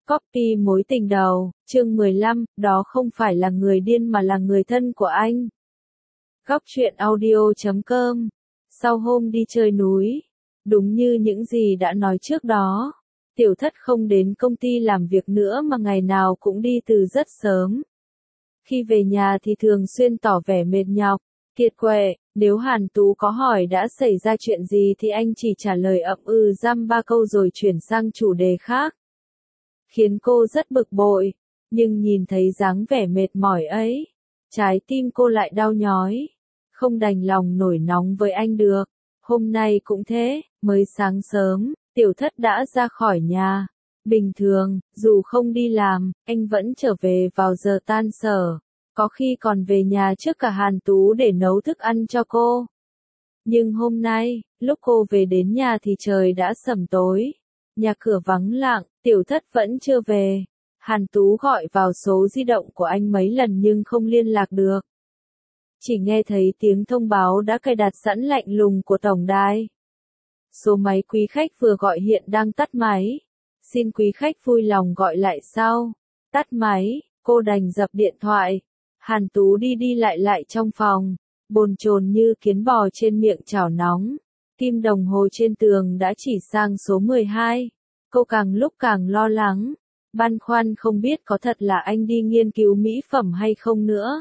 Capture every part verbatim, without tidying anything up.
Copy mối tình đầu, chương mười lăm, đó không phải là người điên mà là người thân của anh. Góc truyện audio chấm com. Sau hôm đi chơi núi, đúng như những gì đã nói trước đó, Tiểu Thất không đến công ty làm việc nữa mà ngày nào cũng đi từ rất sớm. Khi về nhà thì thường xuyên tỏ vẻ mệt nhọc, kiệt quệ, nếu Hàn Tú có hỏi đã xảy ra chuyện gì thì anh chỉ trả lời ậm ừ dăm ba câu rồi chuyển sang chủ đề khác. Khiến cô rất bực bội, nhưng nhìn thấy dáng vẻ mệt mỏi ấy, trái tim cô lại đau nhói, không đành lòng nổi nóng với anh được. Hôm nay cũng thế, mới sáng sớm, Tiểu Thất đã ra khỏi nhà. Bình thường, dù không đi làm, anh vẫn trở về vào giờ tan sở, có khi còn về nhà trước cả Hàn Tú để nấu thức ăn cho cô. Nhưng hôm nay, lúc cô về đến nhà thì trời đã sẩm tối, nhà cửa vắng lặng, Tiểu Thất vẫn chưa về. Hàn Tú gọi vào số di động của anh mấy lần nhưng không liên lạc được. Chỉ nghe thấy tiếng thông báo đã cài đặt sẵn lạnh lùng của tổng đài. Số máy quý khách vừa gọi hiện đang tắt máy. Xin quý khách vui lòng gọi lại sau. Tắt máy, cô đành dập điện thoại. Hàn Tú đi đi lại lại trong phòng, bồn chồn như kiến bò trên miệng chảo nóng. Kim đồng hồ trên tường đã chỉ sang số mười hai. Cô càng lúc càng lo lắng, băn khoăn không biết có thật là anh đi nghiên cứu mỹ phẩm hay không nữa.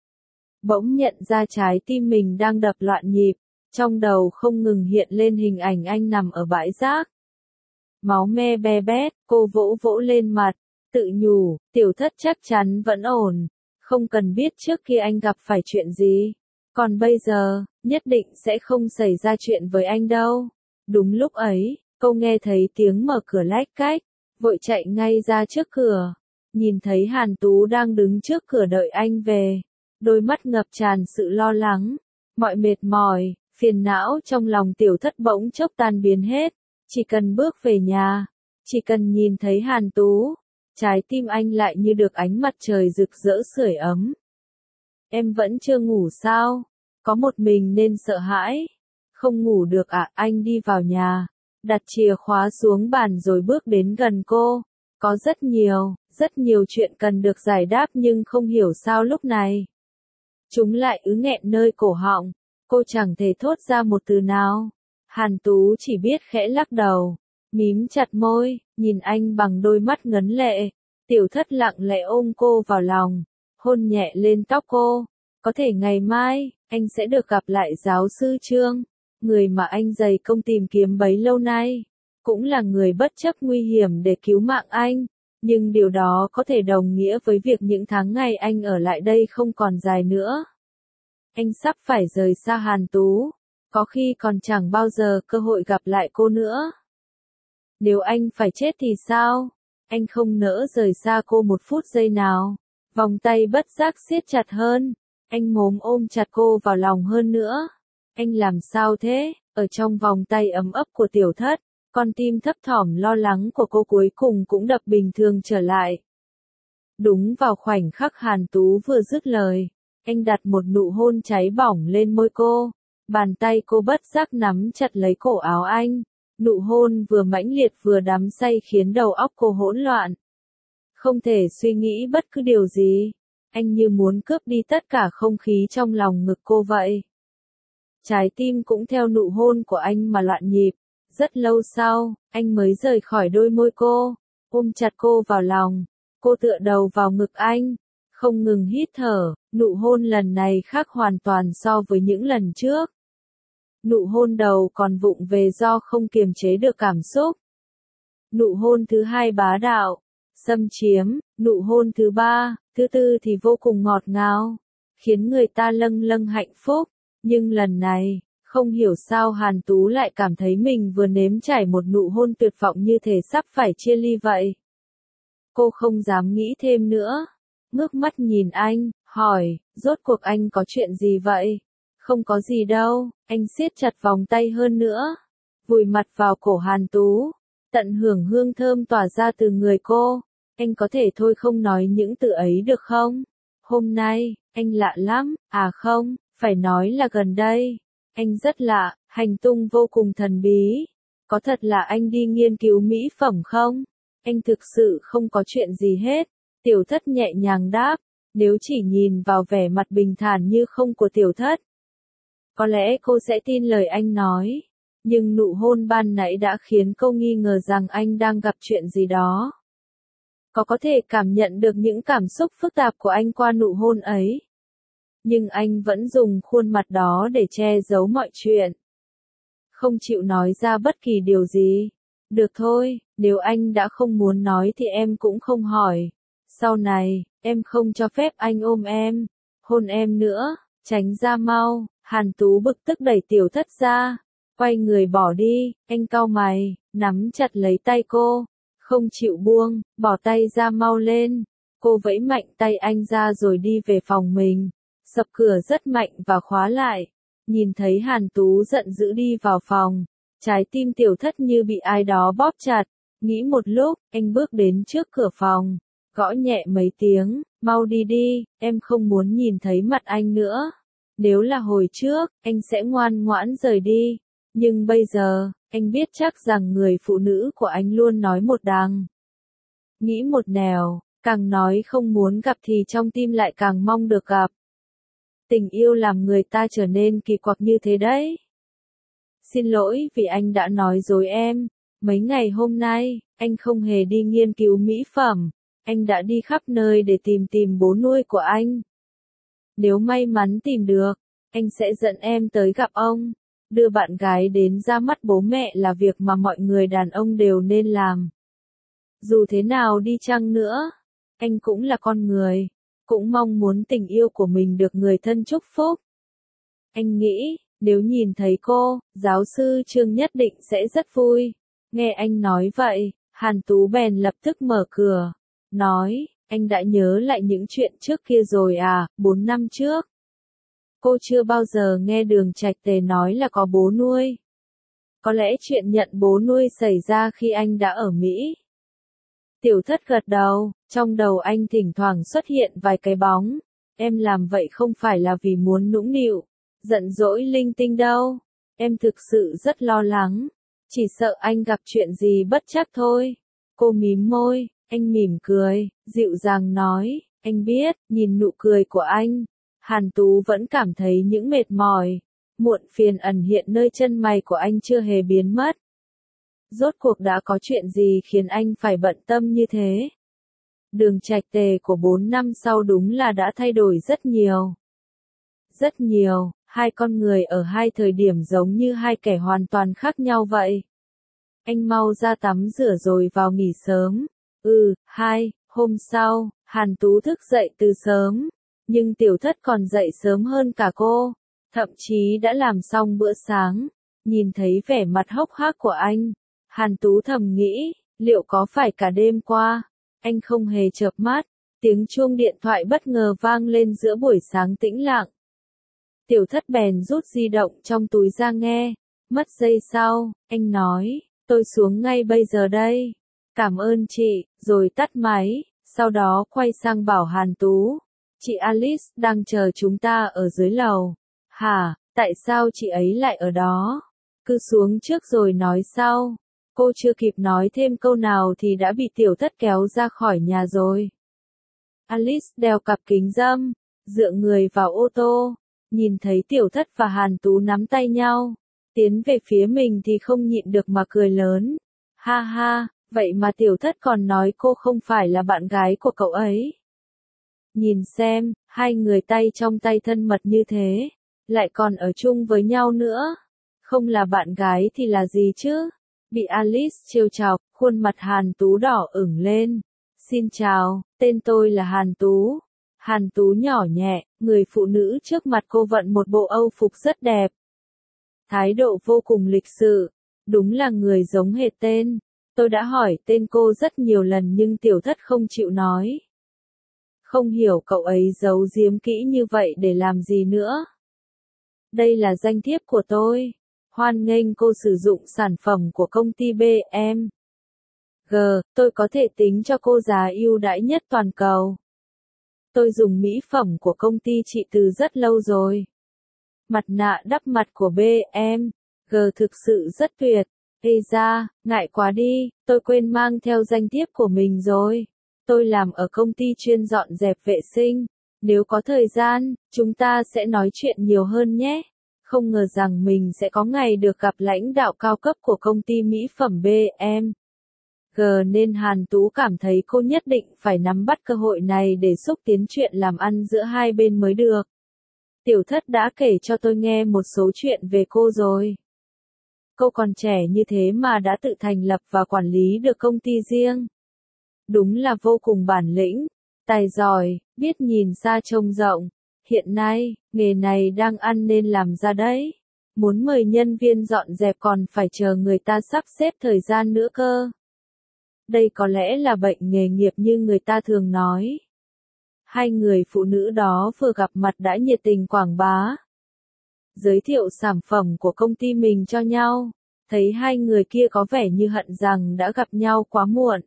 Bỗng nhận ra trái tim mình đang đập loạn nhịp, trong đầu không ngừng hiện lên hình ảnh anh nằm ở bãi rác. Máu me be bét, cô vỗ vỗ lên mặt, tự nhủ, Tiểu Thất chắc chắn vẫn ổn, không cần biết trước kia anh gặp phải chuyện gì. Còn bây giờ, nhất định sẽ không xảy ra chuyện với anh đâu. Đúng lúc ấy, cô nghe thấy tiếng mở cửa lách cách, vội chạy ngay ra trước cửa. Nhìn thấy Hàn Tú đang đứng trước cửa đợi anh về, đôi mắt ngập tràn sự lo lắng, mọi mệt mỏi, phiền não trong lòng Tiểu Thất bỗng chốc tan biến hết. Chỉ cần bước về nhà, chỉ cần nhìn thấy Hàn Tú, trái tim anh lại như được ánh mặt trời rực rỡ sưởi ấm. Em vẫn chưa ngủ sao? Có một mình nên sợ hãi. Không ngủ được à? Anh đi vào nhà, đặt chìa khóa xuống bàn rồi bước đến gần cô. Có rất nhiều, rất nhiều chuyện cần được giải đáp nhưng không hiểu sao lúc này. Chúng lại ứ nghẹn nơi cổ họng, cô chẳng thể thốt ra một từ nào. Hàn Tú chỉ biết khẽ lắc đầu, mím chặt môi, nhìn anh bằng đôi mắt ngấn lệ. Tiểu Thất lặng lẽ ôm cô vào lòng, hôn nhẹ lên tóc cô. Có thể ngày mai, anh sẽ được gặp lại giáo sư Trương, người mà anh dày công tìm kiếm bấy lâu nay. Cũng là người bất chấp nguy hiểm để cứu mạng anh, nhưng điều đó có thể đồng nghĩa với việc những tháng ngày anh ở lại đây không còn dài nữa. Anh sắp phải rời xa Hàn Tú, có khi còn chẳng bao giờ cơ hội gặp lại cô nữa. Nếu anh phải chết thì sao? Anh không nỡ rời xa cô một phút giây nào. Vòng tay bất giác siết chặt hơn, anh mồm ôm chặt cô vào lòng hơn nữa. Anh làm sao thế? Ở trong vòng tay ấm ấp của Tiểu Thất, con tim thấp thỏm lo lắng của cô cuối cùng cũng đập bình thường trở lại. Đúng vào khoảnh khắc Hàn Tú vừa dứt lời, anh đặt một nụ hôn cháy bỏng lên môi cô. Bàn tay cô bất giác nắm chặt lấy cổ áo anh. Nụ hôn vừa mãnh liệt vừa đắm say khiến đầu óc cô hỗn loạn. Không thể suy nghĩ bất cứ điều gì. Anh như muốn cướp đi tất cả không khí trong lòng ngực cô vậy. Trái tim cũng theo nụ hôn của anh mà loạn nhịp. Rất lâu sau, anh mới rời khỏi đôi môi cô, ôm chặt cô vào lòng. Cô tựa đầu vào ngực anh, không ngừng hít thở. Nụ hôn lần này khác hoàn toàn so với những lần trước. Nụ hôn đầu còn vụng về do không kiềm chế được cảm xúc. Nụ hôn thứ hai bá đạo, xâm chiếm. Nụ hôn thứ ba, thứ tư thì vô cùng ngọt ngào, khiến người ta lâng lâng hạnh phúc. Nhưng lần này, không hiểu sao Hàn Tú lại cảm thấy mình vừa nếm trải một nụ hôn tuyệt vọng như thể sắp phải chia ly vậy. Cô không dám nghĩ thêm nữa, ngước mắt nhìn anh, hỏi, rốt cuộc anh có chuyện gì vậy? Không có gì đâu, anh siết chặt vòng tay hơn nữa, vùi mặt vào cổ Hàn Tú, tận hưởng hương thơm tỏa ra từ người cô. Anh có thể thôi không nói những từ ấy được không? Hôm nay, anh lạ lắm, à không, phải nói là gần đây. Anh rất lạ, hành tung vô cùng thần bí. Có thật là anh đi nghiên cứu mỹ phẩm không? Anh thực sự không có chuyện gì hết. Tiểu thất nhẹ nhàng đáp, nếu chỉ nhìn vào vẻ mặt bình thản như không của tiểu thất. Có lẽ cô sẽ tin lời anh nói. Nhưng nụ hôn ban nãy đã khiến cô nghi ngờ rằng anh đang gặp chuyện gì đó. Có có thể cảm nhận được những cảm xúc phức tạp của anh qua nụ hôn ấy. Nhưng anh vẫn dùng khuôn mặt đó để che giấu mọi chuyện. Không chịu nói ra bất kỳ điều gì. Được thôi, nếu anh đã không muốn nói thì em cũng không hỏi. Sau này, em không cho phép anh ôm em, hôn em nữa, tránh ra mau. Hàn Tú bực tức đẩy tiểu thất ra, quay người bỏ đi, anh cau mày, nắm chặt lấy tay cô, không chịu buông, bỏ tay ra mau lên. Cô vẫy mạnh tay anh ra rồi đi về phòng mình, sập cửa rất mạnh và khóa lại. Nhìn thấy Hàn Tú giận dữ đi vào phòng, trái tim tiểu thất như bị ai đó bóp chặt. Nghĩ một lúc, anh bước đến trước cửa phòng, gõ nhẹ mấy tiếng, mau đi đi, em không muốn nhìn thấy mặt anh nữa. Nếu là hồi trước, anh sẽ ngoan ngoãn rời đi. Nhưng bây giờ, anh biết chắc rằng người phụ nữ của anh luôn nói một đằng. Nghĩ một nẻo, càng nói không muốn gặp thì trong tim lại càng mong được gặp. Tình yêu làm người ta trở nên kỳ quặc như thế đấy. Xin lỗi vì anh đã nói dối em. Mấy ngày hôm nay, anh không hề đi nghiên cứu mỹ phẩm. Anh đã đi khắp nơi để tìm tìm bố nuôi của anh. Nếu may mắn tìm được, anh sẽ dẫn em tới gặp ông. Đưa bạn gái đến ra mắt bố mẹ là việc mà mọi người đàn ông đều nên làm. Dù thế nào đi chăng nữa, anh cũng là con người, cũng mong muốn tình yêu của mình được người thân chúc phúc. Anh nghĩ, nếu nhìn thấy cô, giáo sư Trương nhất định sẽ rất vui. Nghe anh nói vậy, Hàn Tú bèn lập tức mở cửa, nói, anh đã nhớ lại những chuyện trước kia rồi à, bốn năm trước. Cô chưa bao giờ nghe Đường Trạch Tề nói là có bố nuôi. Có lẽ chuyện nhận bố nuôi xảy ra khi anh đã ở Mỹ. Tiểu thất gật đầu, trong đầu anh thỉnh thoảng xuất hiện vài cái bóng. Em làm vậy không phải là vì muốn nũng nịu, giận dỗi linh tinh đâu. Em thực sự rất lo lắng. Chỉ sợ anh gặp chuyện gì bất trắc thôi. Cô mím môi, anh mỉm cười, dịu dàng nói, anh biết, nhìn nụ cười của anh. Hàn Tú vẫn cảm thấy những mệt mỏi, muộn phiền ẩn hiện nơi chân mày của anh chưa hề biến mất. Rốt cuộc đã có chuyện gì khiến anh phải bận tâm như thế? Đường Trạch Tề của bốn năm sau đúng là đã thay đổi rất nhiều. Rất nhiều, hai con người ở hai thời điểm giống như hai kẻ hoàn toàn khác nhau vậy. Anh mau ra tắm rửa rồi vào nghỉ sớm. Ừ, hai, hôm sau, Hàn Tú thức dậy từ sớm. Nhưng tiểu thất còn dậy sớm hơn cả cô. Thậm chí đã làm xong bữa sáng. Nhìn thấy vẻ mặt hốc hác của anh, Hàn Tú thầm nghĩ, liệu có phải cả đêm qua, anh không hề chợp mắt. Tiếng chuông điện thoại bất ngờ vang lên giữa buổi sáng tĩnh lặng. Tiểu thất bèn rút di động trong túi ra nghe. Mất giây sau, anh nói, tôi xuống ngay bây giờ đây. Cảm ơn chị, rồi tắt máy, sau đó quay sang bảo Hàn Tú. Chị Alice đang chờ chúng ta ở dưới lầu. Hả, tại sao chị ấy lại ở đó? Cứ xuống trước rồi nói sau. Cô chưa kịp nói thêm câu nào thì đã bị tiểu thất kéo ra khỏi nhà rồi. Alice đeo cặp kính râm, dựa người vào ô tô, nhìn thấy tiểu thất và Hàn Tú nắm tay nhau, tiến về phía mình thì không nhịn được mà cười lớn. Ha ha, vậy mà tiểu thất còn nói cô không phải là bạn gái của cậu ấy. Nhìn xem, hai người tay trong tay thân mật như thế, lại còn ở chung với nhau nữa. Không là bạn gái thì là gì chứ? Bị Alice trêu chọc, khuôn mặt Hàn Tú đỏ ửng lên. Xin chào, tên tôi là Hàn Tú. Hàn Tú nhỏ nhẹ, người phụ nữ trước mặt cô vận một bộ âu phục rất đẹp. Thái độ vô cùng lịch sự, đúng là người giống hệt tên. Tôi đã hỏi tên cô rất nhiều lần nhưng tiểu thất không chịu nói. Không hiểu cậu ấy giấu giếm kỹ như vậy để làm gì nữa. Đây là danh thiếp của tôi. Hoan nghênh cô sử dụng sản phẩm của công ty bê em G, tôi có thể tính cho cô giá ưu đãi nhất toàn cầu. Tôi dùng mỹ phẩm của công ty chị từ rất lâu rồi. Mặt nạ đắp mặt của bê em G thực sự rất tuyệt. Ê da, ngại quá đi, tôi quên mang theo danh thiếp của mình rồi. Tôi làm ở công ty chuyên dọn dẹp vệ sinh. Nếu có thời gian, chúng ta sẽ nói chuyện nhiều hơn nhé. Không ngờ rằng mình sẽ có ngày được gặp lãnh đạo cao cấp của công ty mỹ phẩm bê em giê nên Hàn Tú cảm thấy cô nhất định phải nắm bắt cơ hội này để xúc tiến chuyện làm ăn giữa hai bên mới được. Tiểu Thất đã kể cho tôi nghe một số chuyện về cô rồi. Cô còn trẻ như thế mà đã tự thành lập và quản lý được công ty riêng. Đúng là vô cùng bản lĩnh, tài giỏi, biết nhìn xa trông rộng. Hiện nay, nghề này đang ăn nên làm ra đấy. Muốn mời nhân viên dọn dẹp còn phải chờ người ta sắp xếp thời gian nữa cơ. Đây có lẽ là bệnh nghề nghiệp như người ta thường nói. Hai người phụ nữ đó vừa gặp mặt đã nhiệt tình quảng bá, giới thiệu sản phẩm của công ty mình cho nhau. Thấy hai người kia có vẻ như hận rằng đã gặp nhau quá muộn.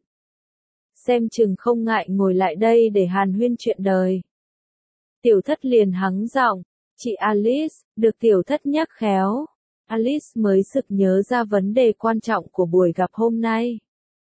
Xem chừng không ngại ngồi lại đây để hàn huyên chuyện đời. Tiểu Thất liền hắng giọng, chị Alice, được Tiểu Thất nhắc khéo. Alice mới sực nhớ ra vấn đề quan trọng của buổi gặp hôm nay.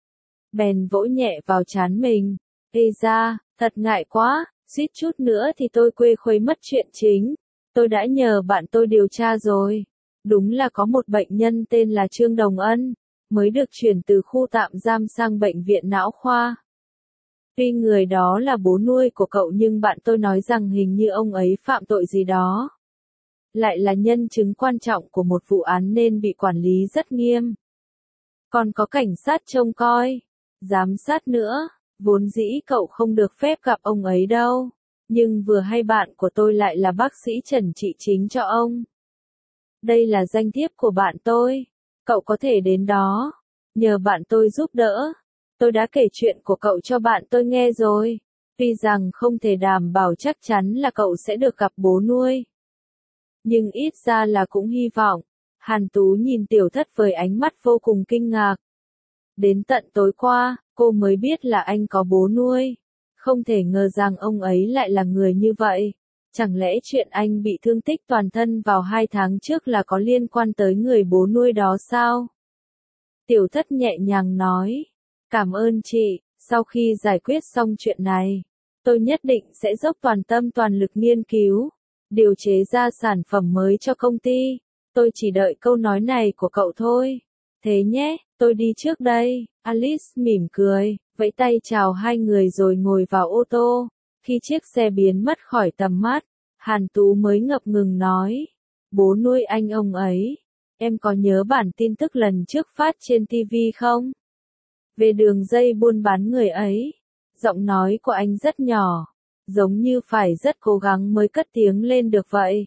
Bèn vỗ nhẹ vào trán mình. Ê da, thật ngại quá, suýt chút nữa thì tôi quê khuấy mất chuyện chính. Tôi đã nhờ bạn tôi điều tra rồi. Đúng là có một bệnh nhân tên là Trương Đồng Ân, mới được chuyển từ khu tạm giam sang bệnh viện não khoa. Tuy người đó là bố nuôi của cậu nhưng bạn tôi nói rằng hình như ông ấy phạm tội gì đó. Lại là nhân chứng quan trọng của một vụ án nên bị quản lý rất nghiêm. Còn có cảnh sát trông coi, giám sát nữa, vốn dĩ cậu không được phép gặp ông ấy đâu. Nhưng vừa hay bạn của tôi lại là bác sĩ trần trị chính cho ông. Đây là danh thiếp của bạn tôi, cậu có thể đến đó, nhờ bạn tôi giúp đỡ. Tôi đã kể chuyện của cậu cho bạn tôi nghe rồi, tuy rằng không thể đảm bảo chắc chắn là cậu sẽ được gặp bố nuôi. Nhưng ít ra là cũng hy vọng. Hàn Tú nhìn Tiểu Thất với ánh mắt vô cùng kinh ngạc. Đến tận tối qua, cô mới biết là anh có bố nuôi. Không thể ngờ rằng ông ấy lại là người như vậy. Chẳng lẽ chuyện anh bị thương tích toàn thân vào hai tháng trước là có liên quan tới người bố nuôi đó sao? Tiểu Thất nhẹ nhàng nói. Cảm ơn chị, sau khi giải quyết xong chuyện này, tôi nhất định sẽ dốc toàn tâm toàn lực nghiên cứu, điều chế ra sản phẩm mới cho công ty. Tôi chỉ đợi câu nói này của cậu thôi. Thế nhé, tôi đi trước đây. Alice mỉm cười, vẫy tay chào hai người rồi ngồi vào ô tô. Khi chiếc xe biến mất khỏi tầm mắt, Hàn Tú mới ngập ngừng nói. Bố nuôi anh ông ấy, em có nhớ bản tin tức lần trước phát trên ti vi không? Về đường dây buôn bán người ấy. Giọng nói của anh rất nhỏ, giống như phải rất cố gắng mới cất tiếng lên được vậy.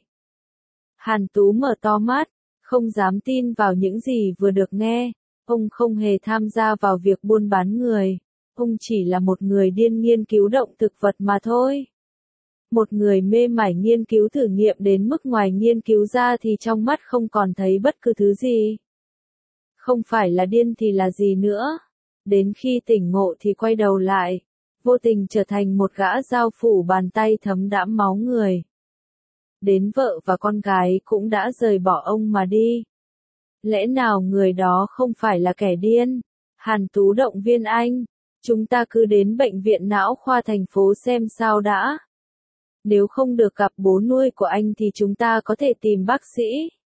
Hàn Tú mở to mắt, không dám tin vào những gì vừa được nghe. Ông không hề tham gia vào việc buôn bán người. Ông chỉ là một người điên nghiên cứu động thực vật mà thôi. Một người mê mải nghiên cứu thử nghiệm đến mức ngoài nghiên cứu ra thì trong mắt không còn thấy bất cứ thứ gì. Không phải là điên thì là gì nữa. Đến khi tỉnh ngộ thì quay đầu lại, vô tình trở thành một gã dao phủ bàn tay thấm đẫm máu người. Đến vợ và con gái cũng đã rời bỏ ông mà đi. Lẽ nào người đó không phải là kẻ điên? Hàn Tú động viên anh. Chúng ta cứ đến bệnh viện não khoa thành phố xem sao đã. Nếu không được gặp bố nuôi của anh thì chúng ta có thể tìm bác sĩ.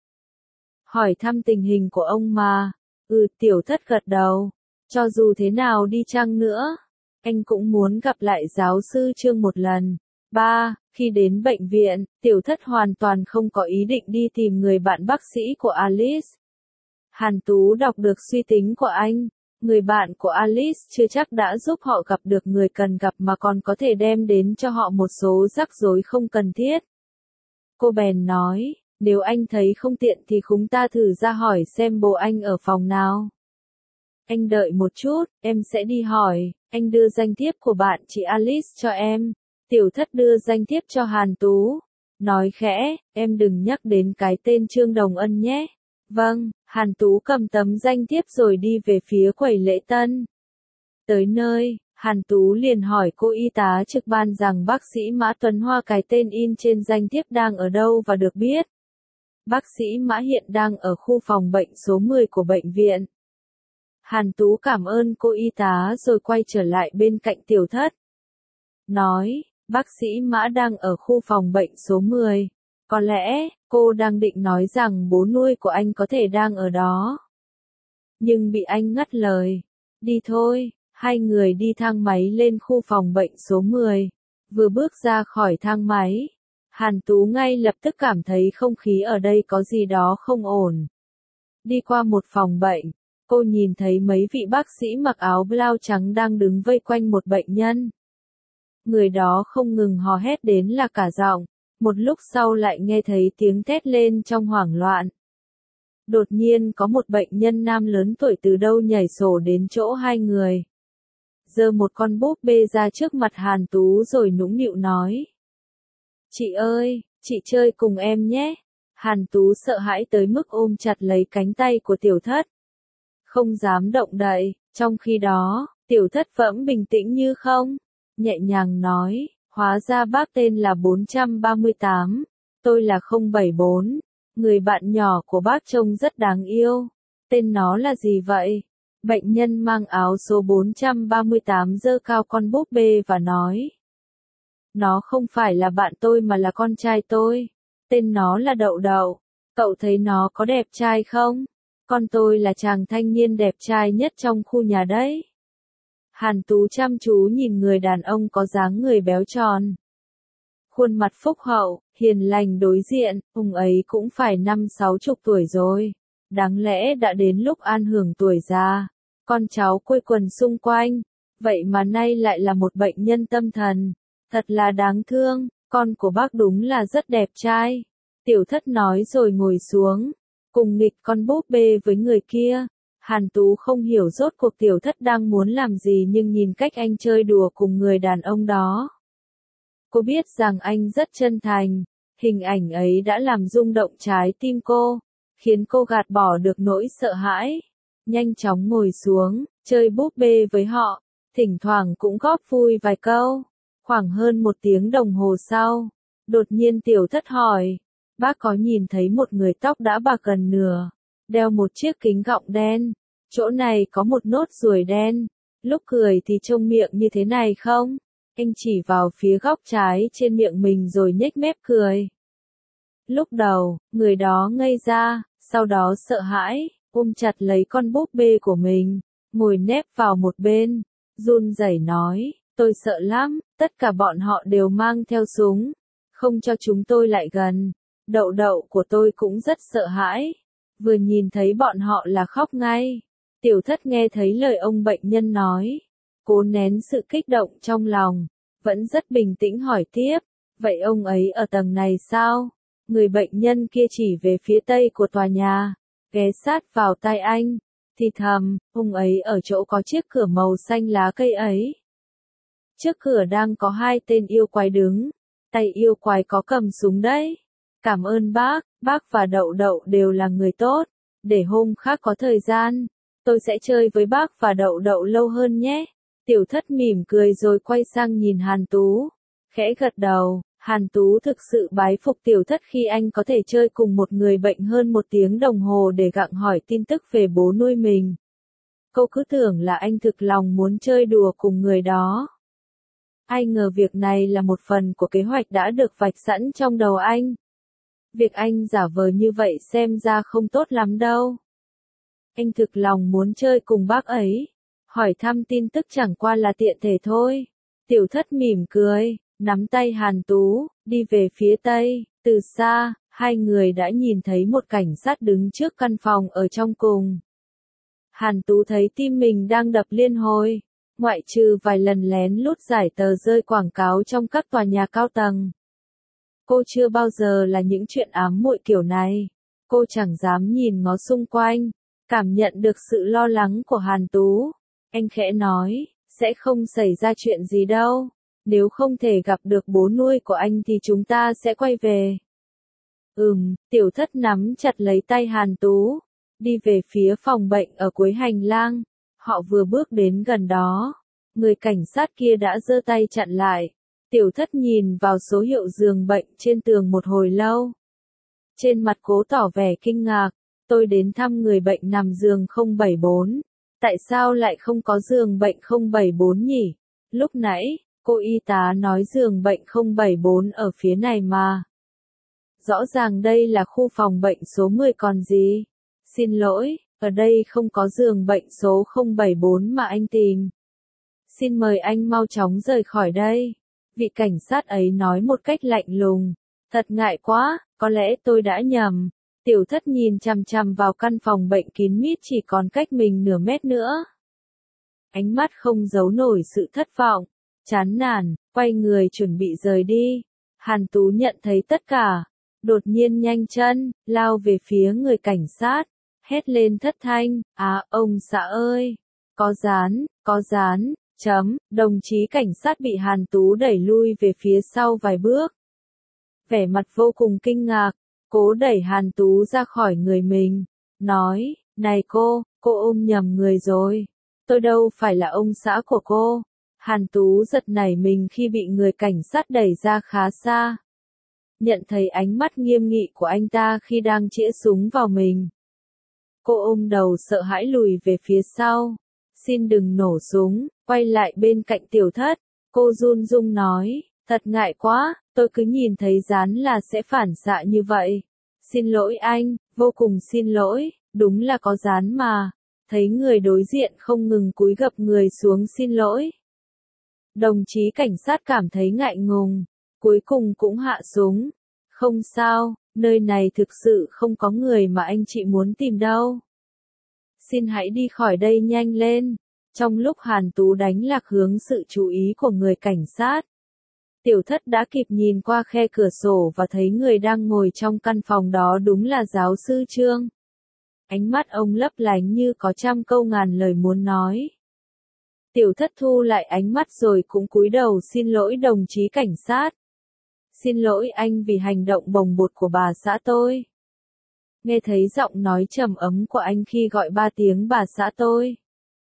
Hỏi thăm tình hình của ông mà. Ừ, Tiểu Thất gật đầu. Cho dù thế nào đi chăng nữa, anh cũng muốn gặp lại giáo sư Trương một lần. ba. Khi đến bệnh viện, Tiểu Thất hoàn toàn không có ý định đi tìm người bạn bác sĩ của Alice. Hàn Tú đọc được suy tính của anh. Người bạn của Alice chưa chắc đã giúp họ gặp được người cần gặp mà còn có thể đem đến cho họ một số rắc rối không cần thiết. Cô bèn nói, nếu anh thấy không tiện thì chúng ta thử ra hỏi xem bố anh ở phòng nào. Anh đợi một chút, em sẽ đi hỏi. Anh đưa danh thiếp của bạn chị Alice cho em. Tiểu Thất đưa danh thiếp cho Hàn Tú. Nói khẽ, em đừng nhắc đến cái tên Trương Đồng Ân nhé. Vâng, Hàn Tú cầm tấm danh thiếp rồi đi về phía quầy lễ tân. Tới nơi, Hàn Tú liền hỏi cô y tá trực ban rằng bác sĩ Mã Tuấn Hoa cái tên in trên danh thiếp đang ở đâu và được biết. Bác sĩ Mã hiện đang ở khu phòng bệnh số mười của bệnh viện. Hàn Tú cảm ơn cô y tá rồi quay trở lại bên cạnh Tiểu Thất. Nói, bác sĩ Mã đang ở khu phòng bệnh số mười. Có lẽ, cô đang định nói rằng bố nuôi của anh có thể đang ở đó. Nhưng bị anh ngắt lời. Đi thôi, hai người đi thang máy lên khu phòng bệnh số mười. Vừa bước ra khỏi thang máy, Hàn Tú ngay lập tức cảm thấy không khí ở đây có gì đó không ổn. Đi qua một phòng bệnh, cô nhìn thấy mấy vị bác sĩ mặc áo blau trắng đang đứng vây quanh một bệnh nhân. Người đó không ngừng hò hét đến là cả giọng, một lúc sau lại nghe thấy tiếng thét lên trong hoảng loạn. Đột nhiên có một bệnh nhân nam lớn tuổi từ đâu nhảy sổ đến chỗ hai người. Giơ một con búp bê ra trước mặt Hàn Tú rồi nũng nịu nói. Chị ơi, chị chơi cùng em nhé. Hàn Tú sợ hãi tới mức ôm chặt lấy cánh tay của Tiểu Thất. Không dám động đậy, trong khi đó, Tiểu Thất vẫn bình tĩnh như không. Nhẹ nhàng nói, hóa ra bác tên là bốn trăm ba mươi tám, tôi là không bảy bốn. Người bạn nhỏ của bác trông rất đáng yêu. Tên nó là gì vậy? Bệnh nhân mang áo số bốn trăm ba mươi tám giơ cao con búp bê và nói. Nó không phải là bạn tôi mà là con trai tôi. Tên nó là Đậu Đậu. Cậu thấy nó có đẹp trai không? Con tôi là chàng thanh niên đẹp trai nhất trong khu nhà đấy. Hàn Tú chăm chú nhìn người đàn ông có dáng người béo tròn. Khuôn mặt phúc hậu, hiền lành đối diện, ông ấy cũng phải năm sáu chục tuổi rồi. Đáng lẽ đã đến lúc an hưởng tuổi già. Con cháu quây quần xung quanh. Vậy mà nay lại là một bệnh nhân tâm thần. Thật là đáng thương, con của bác đúng là rất đẹp trai. Tiểu Thất nói rồi ngồi xuống. Cùng nghịch con búp bê với người kia. Hàn Tú không hiểu rốt cuộc Tiểu Thất đang muốn làm gì nhưng nhìn cách anh chơi đùa cùng người đàn ông đó. Cô biết rằng anh rất chân thành, hình ảnh ấy đã làm rung động trái tim cô, khiến cô gạt bỏ được nỗi sợ hãi. Nhanh chóng ngồi xuống, chơi búp bê với họ, thỉnh thoảng cũng góp vui vài câu. Khoảng hơn một tiếng đồng hồ sau, đột nhiên Tiểu Thất hỏi, bác có nhìn thấy một người tóc đã bạc gần nửa, đeo một chiếc kính gọng đen, chỗ này có một nốt ruồi đen, lúc cười thì trông miệng như thế này không? Anh chỉ vào phía góc trái trên miệng mình rồi nhếch mép cười. Lúc đầu, người đó ngây ra, sau đó sợ hãi, ôm chặt lấy con búp bê của mình, ngồi nép vào một bên, run rẩy nói, tôi sợ lắm, tất cả bọn họ đều mang theo súng, không cho chúng tôi lại gần. Đậu Đậu của tôi cũng rất sợ hãi, vừa nhìn thấy bọn họ là khóc ngay. Tiểu Thất nghe thấy lời ông bệnh nhân nói, cố nén sự kích động trong lòng, vẫn rất bình tĩnh hỏi tiếp, vậy ông ấy ở tầng này sao? Người bệnh nhân kia chỉ về phía tây của tòa nhà, ghé sát vào tai anh, thì thầm, ông ấy ở chỗ có chiếc cửa màu xanh lá cây ấy. Trước cửa đang có hai tên yêu quái đứng, tay yêu quái có cầm súng đấy. Cảm ơn bác, bác và Đậu Đậu đều là người tốt, để hôm khác có thời gian, tôi sẽ chơi với bác và Đậu Đậu lâu hơn nhé. Tiểu Thất mỉm cười rồi quay sang nhìn Hàn Tú, khẽ gật đầu. Hàn Tú thực sự bái phục Tiểu Thất khi anh có thể chơi cùng một người bệnh hơn một tiếng đồng hồ để gặng hỏi tin tức về bố nuôi mình. Cô cứ tưởng là anh thực lòng muốn chơi đùa cùng người đó. Ai ngờ việc này là một phần của kế hoạch đã được vạch sẵn trong đầu anh. Việc anh giả vờ như vậy xem ra không tốt lắm đâu. Anh thực lòng muốn chơi cùng bác ấy. Hỏi thăm tin tức chẳng qua là tiện thể thôi. Tiểu Thất mỉm cười, nắm tay Hàn Tú, đi về phía tây. Từ xa, hai người đã nhìn thấy một cảnh sát đứng trước căn phòng ở trong cùng. Hàn Tú thấy tim mình đang đập liên hồi. Ngoại trừ vài lần lén lút giải tờ rơi quảng cáo trong các tòa nhà cao tầng. Cô chưa bao giờ là những chuyện ám muội kiểu này. Cô chẳng dám nhìn ngó xung quanh, cảm nhận được sự lo lắng của Hàn Tú. Anh khẽ nói, sẽ không xảy ra chuyện gì đâu. Nếu không thể gặp được bố nuôi của anh thì chúng ta sẽ quay về. Ừm, Tiểu Thất nắm chặt lấy tay Hàn Tú, đi về phía phòng bệnh ở cuối hành lang. Họ vừa bước đến gần đó, người cảnh sát kia đã giơ tay chặn lại. Tiểu Thất nhìn vào số hiệu giường bệnh trên tường một hồi lâu. Trên mặt cố tỏ vẻ kinh ngạc, tôi đến thăm người bệnh nằm giường không bảy bốn. Tại sao lại không có giường bệnh không bảy bốn nhỉ? Lúc nãy, cô y tá nói giường bệnh không bảy bốn ở phía này mà. Rõ ràng đây là khu phòng bệnh số mười còn gì? Xin lỗi, ở đây không có giường bệnh số không bảy bốn mà anh tìm. Xin mời anh mau chóng rời khỏi đây. Vị cảnh sát ấy nói một cách lạnh lùng. Thật ngại quá, có lẽ tôi đã nhầm. Tiểu thất nhìn chằm chằm vào căn phòng bệnh kín mít chỉ còn cách mình nửa mét nữa. Ánh mắt không giấu nổi sự thất vọng, chán nản, quay người chuẩn bị rời đi. Hàn Tú nhận thấy tất cả, đột nhiên nhanh chân, lao về phía người cảnh sát, hét lên thất thanh, "À, ông xã ơi, có gián, có gián." Chấm, đồng chí cảnh sát bị Hàn Tú đẩy lui về phía sau vài bước. Vẻ mặt vô cùng kinh ngạc, cố đẩy Hàn Tú ra khỏi người mình, nói, "Này cô, cô ôm nhầm người rồi. Tôi đâu phải là ông xã của cô." Hàn Tú giật nảy mình khi bị người cảnh sát đẩy ra khá xa. Nhận thấy ánh mắt nghiêm nghị của anh ta khi đang chĩa súng vào mình. Cô ôm đầu sợ hãi lùi về phía sau. "Xin đừng nổ súng." Quay lại bên cạnh tiểu thất, cô run run nói, "Thật ngại quá, tôi cứ nhìn thấy gián là sẽ phản xạ như vậy. Xin lỗi anh, vô cùng xin lỗi, đúng là có gián mà." Thấy người đối diện không ngừng cúi gập người xuống xin lỗi. Đồng chí cảnh sát cảm thấy ngại ngùng, cuối cùng cũng hạ súng. "Không sao, nơi này thực sự không có người mà anh chị muốn tìm đâu. Xin hãy đi khỏi đây nhanh lên." Trong lúc Hàn Tú đánh lạc hướng sự chú ý của người cảnh sát, tiểu thất đã kịp nhìn qua khe cửa sổ và thấy người đang ngồi trong căn phòng đó đúng là giáo sư Trương. Ánh mắt ông lấp lánh như có trăm câu ngàn lời muốn nói. Tiểu thất thu lại ánh mắt rồi cũng cúi đầu xin lỗi đồng chí cảnh sát. "Xin lỗi anh vì hành động bồng bột của bà xã tôi." Nghe thấy giọng nói trầm ấm của anh khi gọi ba tiếng bà xã tôi.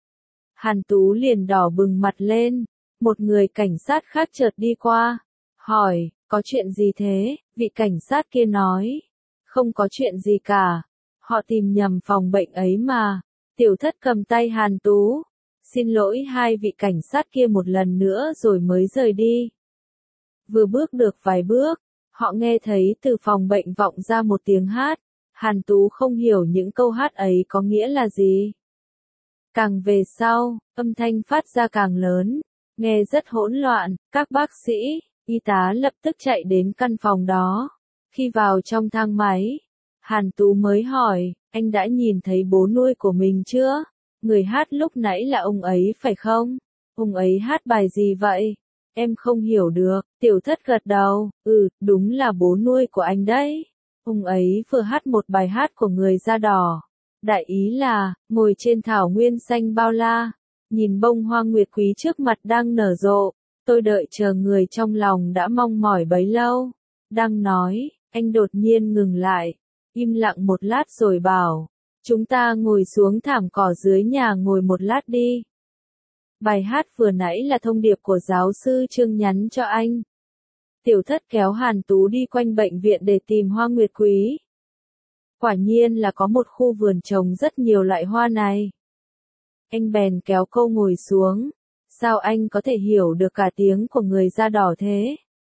Hàn Tú liền đỏ bừng mặt lên, một người cảnh sát khác chợt đi qua, hỏi, "Có chuyện gì thế?" Vị cảnh sát kia nói, "Không có chuyện gì cả, họ tìm nhầm phòng bệnh ấy mà." Tiểu thất cầm tay Hàn Tú, xin lỗi hai vị cảnh sát kia một lần nữa rồi mới rời đi. Vừa bước được vài bước, họ nghe thấy từ phòng bệnh vọng ra một tiếng hát, Hàn Tú không hiểu những câu hát ấy có nghĩa là gì. Càng về sau, âm thanh phát ra càng lớn, nghe rất hỗn loạn, các bác sĩ, y tá lập tức chạy đến căn phòng đó. Khi vào trong thang máy, Hàn Tú mới hỏi, "Anh đã nhìn thấy bố nuôi của mình chưa? Người hát lúc nãy là ông ấy phải không? Ông ấy hát bài gì vậy?" "Em không hiểu được." Tiểu thất gật đầu, "Ừ, đúng là bố nuôi của anh đấy. Ông ấy vừa hát một bài hát của người da đỏ. Đại ý là, ngồi trên thảo nguyên xanh bao la, nhìn bông hoa nguyệt quý trước mặt đang nở rộ, tôi đợi chờ người trong lòng đã mong mỏi bấy lâu." Đang nói, anh đột nhiên ngừng lại, im lặng một lát rồi bảo, "Chúng ta ngồi xuống thảm cỏ dưới nhà ngồi một lát đi." Bài hát vừa nãy là thông điệp của giáo sư Trương nhắn cho anh. Tiểu thất kéo Hàn Tú đi quanh bệnh viện để tìm hoa nguyệt quý. Quả nhiên là có một khu vườn trồng rất nhiều loại hoa này. Anh bèn kéo cô ngồi xuống. "Sao anh có thể hiểu được cả tiếng của người da đỏ thế?"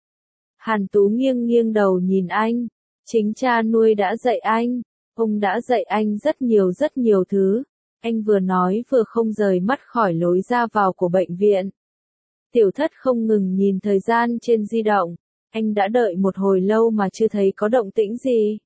Hàn Tú nghiêng nghiêng đầu nhìn anh. "Chính cha nuôi đã dạy anh. Ông đã dạy anh rất nhiều rất nhiều thứ." Anh vừa nói vừa không rời mắt khỏi lối ra vào của bệnh viện. Tiểu thất không ngừng nhìn thời gian trên di động. Anh đã đợi một hồi lâu mà chưa thấy có động tĩnh gì.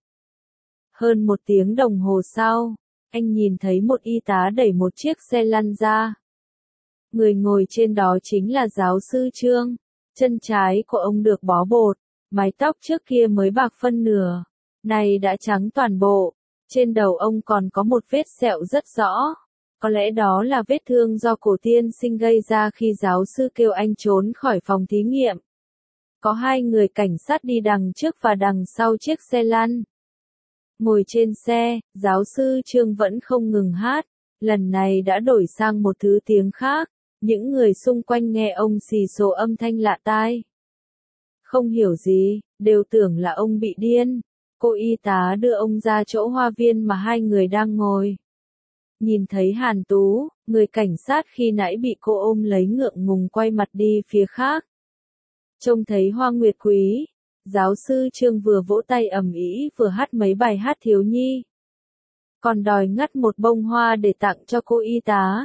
Hơn một tiếng đồng hồ sau, anh nhìn thấy một y tá đẩy một chiếc xe lăn ra. Người ngồi trên đó chính là giáo sư Trương. Chân trái của ông được bó bột, mái tóc trước kia mới bạc phân nửa, này đã trắng toàn bộ. Trên đầu ông còn có một vết sẹo rất rõ. Có lẽ đó là vết thương do cổ tiên sinh gây ra khi giáo sư kêu anh trốn khỏi phòng thí nghiệm. Có hai người cảnh sát đi đằng trước và đằng sau chiếc xe lăn. Ngồi trên xe, giáo sư Trương vẫn không ngừng hát, lần này đã đổi sang một thứ tiếng khác, những người xung quanh nghe ông xì xồ âm thanh lạ tai. Không hiểu gì, đều tưởng là ông bị điên. Cô y tá đưa ông ra chỗ hoa viên mà hai người đang ngồi. Nhìn thấy Hàn Tú, người cảnh sát khi nãy bị cô ôm lấy ngượng ngùng quay mặt đi phía khác. Trông thấy Hoa Nguyệt Quý, giáo sư Trương vừa vỗ tay ầm ĩ vừa hát mấy bài hát thiếu nhi. Còn đòi ngắt một bông hoa để tặng cho cô y tá.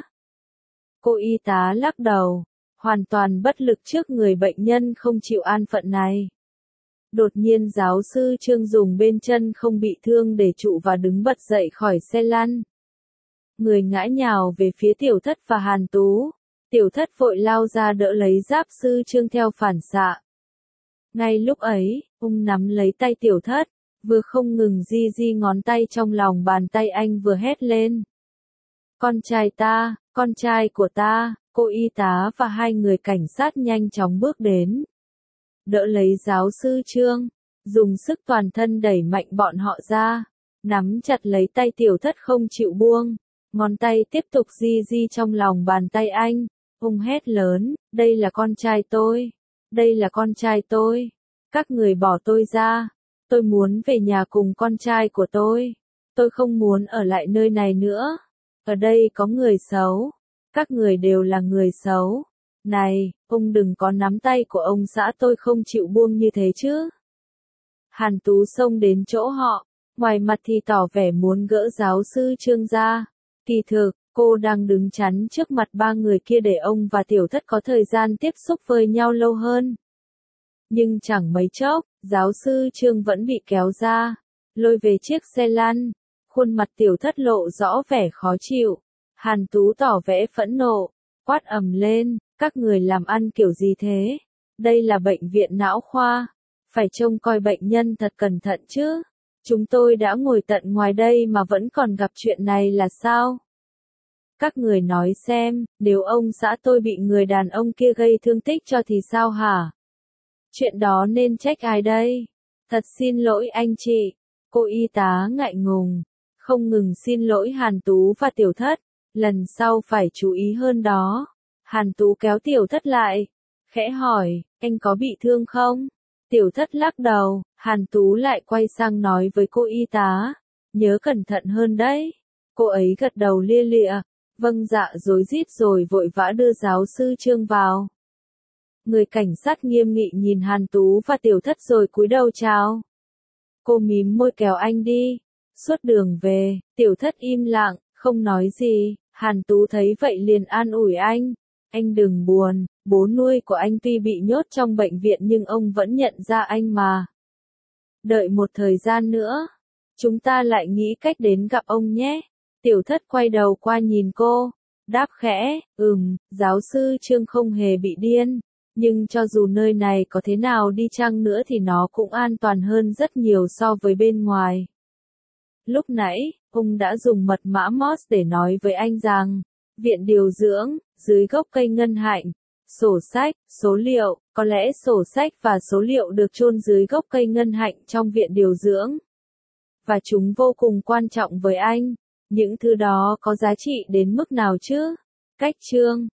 Cô y tá lắc đầu, hoàn toàn bất lực trước người bệnh nhân không chịu an phận này. Đột nhiên giáo sư Trương dùng bên chân không bị thương để trụ và đứng bật dậy khỏi xe lăn. Người ngã nhào về phía Tiểu Thất và Hàn Tú. Tiểu Thất vội lao ra đỡ lấy giáp sư Trương theo phản xạ. Ngay lúc ấy, ông nắm lấy tay Tiểu Thất, vừa không ngừng di di ngón tay trong lòng bàn tay anh vừa hét lên. Con trai ta, con trai của ta, cô y tá và hai người cảnh sát nhanh chóng bước đến. Đỡ lấy giáo sư Trương, dùng sức toàn thân đẩy mạnh bọn họ ra, nắm chặt lấy tay Tiểu Thất không chịu buông, ngón tay tiếp tục di di trong lòng bàn tay anh, ông hét lớn, đây là con trai tôi, đây là con trai tôi, các người bỏ tôi ra, tôi muốn về nhà cùng con trai của tôi, tôi không muốn ở lại nơi này nữa, ở đây có người xấu, các người đều là người xấu. Này, ông đừng có nắm tay của ông xã tôi không chịu buông như thế chứ. Hàn Tú xông đến chỗ họ, ngoài mặt thì tỏ vẻ muốn gỡ giáo sư Trương ra. Kỳ thực, cô đang đứng chắn trước mặt ba người kia để ông và Tiểu Thất có thời gian tiếp xúc với nhau lâu hơn. Nhưng chẳng mấy chốc, giáo sư Trương vẫn bị kéo ra, lôi về chiếc xe lăn. Khuôn mặt Tiểu Thất lộ rõ vẻ khó chịu. Hàn Tú tỏ vẻ phẫn nộ, quát ầm lên. Các người làm ăn kiểu gì thế? Đây là bệnh viện não khoa. Phải trông coi bệnh nhân thật cẩn thận chứ. Chúng tôi đã ngồi tận ngoài đây mà vẫn còn gặp chuyện này là sao? Các người nói xem, nếu ông xã tôi bị người đàn ông kia gây thương tích cho thì sao hả? Chuyện đó nên trách ai đây? Thật xin lỗi anh chị. Cô y tá ngại ngùng, không ngừng xin lỗi Hàn Tú và Tiểu Thất. Lần sau phải chú ý hơn đó. Hàn Tú kéo Tiểu Thất lại, khẽ hỏi, anh có bị thương không? Tiểu Thất lắc đầu, Hàn Tú lại quay sang nói với cô y tá, nhớ cẩn thận hơn đấy. Cô ấy gật đầu lia lịa, vâng dạ rối rít rồi vội vã đưa giáo sư Trương vào. Người cảnh sát nghiêm nghị nhìn Hàn Tú và Tiểu Thất rồi cúi đầu chào. Cô mím môi kéo anh đi. Suốt đường về, Tiểu Thất im lặng, không nói gì. Hàn Tú thấy vậy liền an ủi anh. Anh đừng buồn, bố nuôi của anh tuy bị nhốt trong bệnh viện nhưng ông vẫn nhận ra anh mà. Đợi một thời gian nữa, chúng ta lại nghĩ cách đến gặp ông nhé. Tiểu Thất quay đầu qua nhìn cô, đáp khẽ, ừm, giáo sư Trương không hề bị điên, nhưng cho dù nơi này có thế nào đi chăng nữa thì nó cũng an toàn hơn rất nhiều so với bên ngoài. Lúc nãy, ông đã dùng mật mã Morse để nói với anh rằng, viện điều dưỡng, dưới gốc cây ngân hạnh, sổ sách, số liệu, có lẽ sổ sách và số liệu được chôn dưới gốc cây ngân hạnh trong viện điều dưỡng. Và chúng vô cùng quan trọng với anh. Những thứ đó có giá trị đến mức nào chứ? Cách chương